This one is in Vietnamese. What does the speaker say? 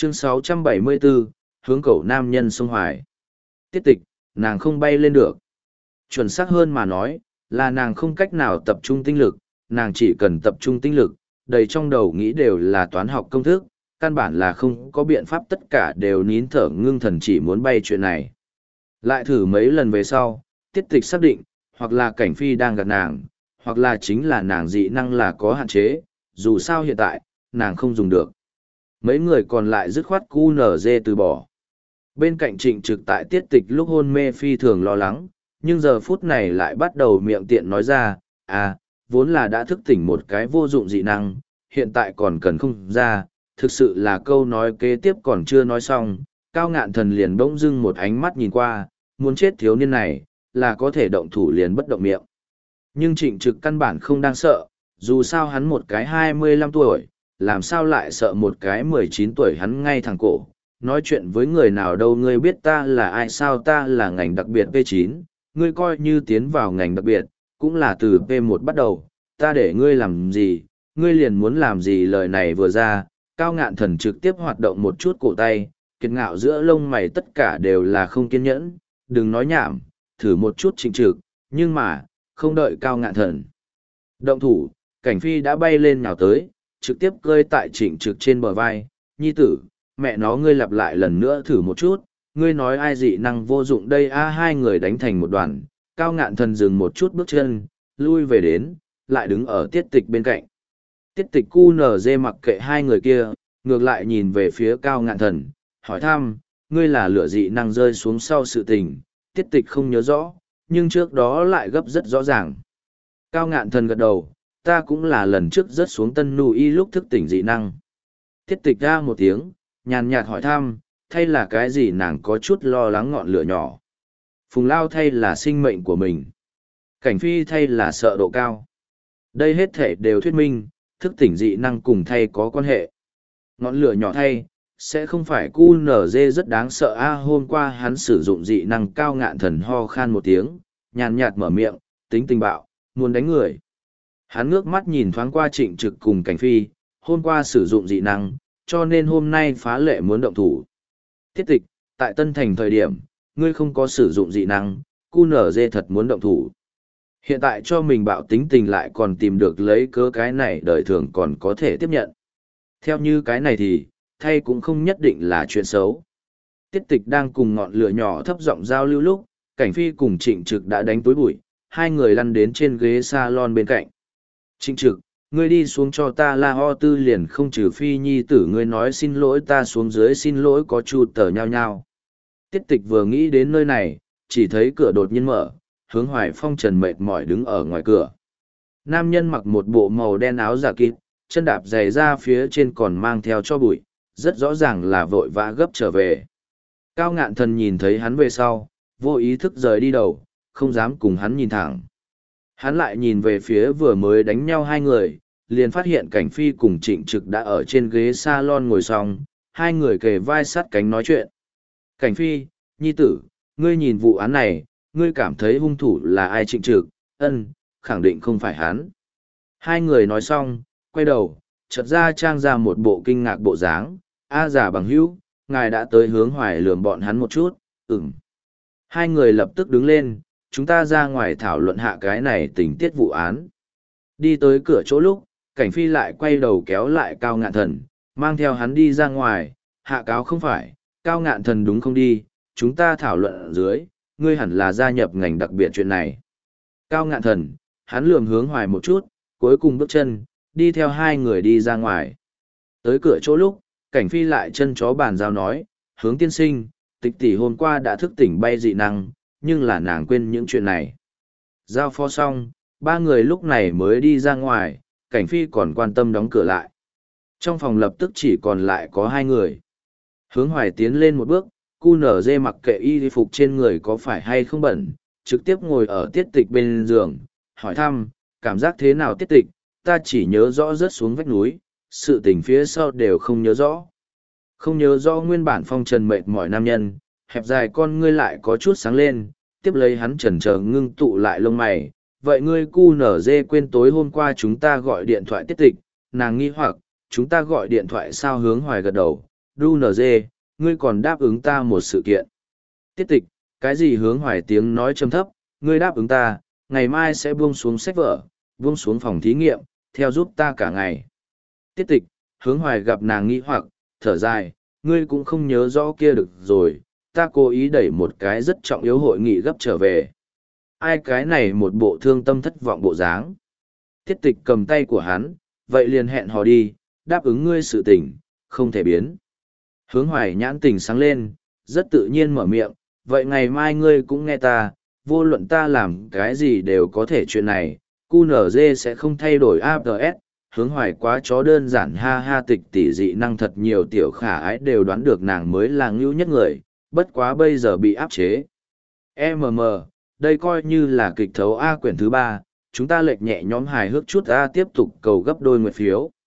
Chương 674, hướng cẩu nam nhân sông Hoài. Tiết tịch, nàng không bay lên được. Chuẩn xác hơn mà nói, là nàng không cách nào tập trung tinh lực, nàng chỉ cần tập trung tinh lực, đầy trong đầu nghĩ đều là toán học công thức, căn bản là không có biện pháp tất cả đều nín thở ngưng thần chỉ muốn bay chuyện này. Lại thử mấy lần về sau, tiết tịch xác định, hoặc là cảnh phi đang gạt nàng, hoặc là chính là nàng dị năng là có hạn chế, dù sao hiện tại, nàng không dùng được. Mấy người còn lại dứt khoát QNZ từ bỏ. Bên cạnh trịnh trực tại tiết tịch lúc hôn mê phi thường lo lắng, nhưng giờ phút này lại bắt đầu miệng tiện nói ra, vốn là đã thức tỉnh một cái vô dụng dị năng, hiện tại còn cần không ra, thực sự là câu nói kế tiếp còn chưa nói xong, Cao Ngạn Thần liền bỗng dưng một ánh mắt nhìn qua, muốn chết thiếu niên này, là có thể động thủ liền bất động miệng. Nhưng trịnh trực căn bản không đang sợ, dù sao hắn một cái 25 tuổi, làm sao lại sợ một cái 19 tuổi hắn ngay thẳng cổ. Nói chuyện với người nào đâu, ngươi biết ta là ai sao? Ta là ngành đặc biệt P9, ngươi coi như tiến vào ngành đặc biệt, cũng là từ P1 bắt đầu, ta để ngươi làm gì, ngươi liền muốn làm gì. Lời này vừa ra, Cao Ngạn Thần trực tiếp hoạt động một chút cổ tay, kiệt ngạo giữa lông mày tất cả đều là không kiên nhẫn, đừng nói nhảm, thử một chút trịnh trực, nhưng mà, không đợi Cao Ngạn Thần động thủ, cảnh phi đã bay lên nhào tới, trực tiếp cơi tại trịnh trực trên bờ vai, nhi tử, mẹ nó ngươi lặp lại lần nữa thử một chút, ngươi nói ai dị năng vô dụng đây hai người đánh thành một đoàn, Cao Ngạn Thần dừng một chút bước chân, lui về đến, lại đứng ở tiết tịch bên cạnh. Tiết tịch QNZ mặc kệ hai người kia, ngược lại nhìn về phía Cao Ngạn Thần, hỏi thăm, ngươi là lửa dị năng rơi xuống sau sự tình, tiết tịch không nhớ rõ, nhưng trước đó lại gấp rất rõ ràng. Cao Ngạn Thần gật đầu, ta cũng là lần trước rớt xuống tân nụ y lúc thức tỉnh dị năng. Tiết tịch ra một tiếng, nhàn nhạt hỏi thăm, thay là cái gì? Nàng có chút lo lắng ngọn lửa nhỏ. Phùng Lao thay là sinh mệnh của mình. Cảnh phi thay là sợ độ cao. Đây hết thể đều thuyết minh, thức tỉnh dị năng cùng thay có quan hệ. Ngọn lửa nhỏ thay, sẽ không phải QNZ rất đáng sợ hôm qua hắn sử dụng dị năng. Cao Ngạn Thần ho khan một tiếng, nhàn nhạt mở miệng, tính tình bạo, muốn đánh người. Hắn ngước mắt nhìn thoáng qua trịnh trực cùng cảnh phi, hôm qua sử dụng dị năng, cho nên hôm nay phá lệ muốn động thủ. Tiết tịch, tại Tân Thành thời điểm, ngươi không có sử dụng dị năng, QNZ thật muốn động thủ. Hiện tại cho mình bạo tính tình lại còn tìm được lấy cớ cái này đời thường còn có thể tiếp nhận. Theo như cái này thì, thay cũng không nhất định là chuyện xấu. Tiết tịch đang cùng ngọn lửa nhỏ thấp giọng giao lưu lúc, cảnh phi cùng trịnh trực đã đánh tối bụi, hai người lăn đến trên ghế salon bên cạnh. Trịnh trực, ngươi đi xuống cho ta la ho tư liền không trừ phi nhi tử ngươi nói xin lỗi ta xuống dưới xin lỗi có chu tờ nhao nhao. Tiết tịch vừa nghĩ đến nơi này, chỉ thấy cửa đột nhiên mở, Hướng Hoài Phong trần mệt mỏi đứng ở ngoài cửa. Nam nhân mặc một bộ màu đen áo giả kịp, chân đạp giày ra phía trên còn mang theo cho bụi, rất rõ ràng là vội vã gấp trở về. Cao Ngạn Thần nhìn thấy hắn về sau, vô ý thức rời đi đầu, không dám cùng hắn nhìn thẳng. Hắn lại nhìn về phía vừa mới đánh nhau hai người, liền phát hiện Cảnh Phi cùng Trịnh Trực đã ở trên ghế salon ngồi xong, hai người kề vai sát cánh nói chuyện. Cảnh Phi, nhi tử, ngươi nhìn vụ án này, ngươi cảm thấy hung thủ là ai? Trịnh Trực, khẳng định không phải hắn. Hai người nói xong, quay đầu, chợt ra trang ra một bộ kinh ngạc bộ dáng, già bằng hữu, ngài đã tới. Hướng Hoài lườm bọn hắn một chút, Hai người lập tức đứng lên, chúng ta ra ngoài thảo luận hạ cái này tình tiết vụ án. Đi tới cửa chỗ lúc, Cảnh Phi lại quay đầu kéo lại Cao Ngạn Thần, mang theo hắn đi ra ngoài, hạ cáo không phải, Cao Ngạn Thần đúng không đi, chúng ta thảo luận ở dưới, ngươi hẳn là gia nhập ngành đặc biệt chuyện này. Cao Ngạn Thần, hắn lườm Hướng Hoài một chút, cuối cùng bước chân, đi theo hai người đi ra ngoài. Tới cửa chỗ lúc, Cảnh Phi lại chân chó bàn giao nói, Hướng tiên sinh, tịch tỷ hôm qua đã thức tỉnh bay dị năng, nhưng là nàng quên những chuyện này. Giao phó xong, ba người lúc này mới đi ra ngoài, Cảnh Phi còn quan tâm đóng cửa lại. Trong phòng lập tức chỉ còn lại có hai người. Hướng Hoài tiến lên một bước, QNZ mặc kệ y phục trên người có phải hay không bẩn, trực tiếp ngồi ở tiết tịch bên giường, hỏi thăm, cảm giác thế nào tiết tịch, ta chỉ nhớ rõ rớt xuống vách núi, sự tình phía sau đều không nhớ rõ. Không nhớ rõ nguyên bản phong trần mệt mỏi nam nhân, hẹp dài con ngươi lại có chút sáng lên, tiếp lấy hắn chần chờ ngưng tụ lại lông mày. Vậy ngươi QNZ quên tối hôm qua chúng ta gọi điện thoại tiết tịch, nàng nghi hoặc, chúng ta gọi điện thoại sao? Hướng Hoài gật đầu, đu NG, ngươi còn đáp ứng ta một sự kiện. Tiết tịch, cái gì hướng hoài tiếng nói trầm thấp, ngươi đáp ứng ta, ngày mai sẽ buông xuống sách vở, buông xuống phòng thí nghiệm, theo giúp ta cả ngày. Tiết tịch, hướng hoài gặp nàng nghĩ hoặc, thở dài, ngươi cũng không nhớ rõ kia được rồi, ta cố ý đẩy một cái rất trọng yếu hội nghị gấp trở về. Ai cái này một bộ thương tâm thất vọng bộ dáng. Tiết tịch cầm tay của hắn, vậy liền hẹn hò đi, đáp ứng ngươi sự tình, không thể biến. Hướng hoài nhãn tình sáng lên, rất tự nhiên mở miệng, vậy ngày mai ngươi cũng nghe ta, vô luận ta làm cái gì đều có thể chuyện này, QNZ sẽ không thay đổi APS, hướng hoài quá chó đơn giản ha ha tịch tỷ dị năng thật nhiều tiểu khả ái đều đoán được nàng mới là ngưu nhất người, bất quá bây giờ bị áp chế. Đây coi như là kịch thấu A quyển thứ 3, chúng ta lệch nhẹ nhóm hài hước chút A tiếp tục cầu gấp đôi nguyệt phiếu.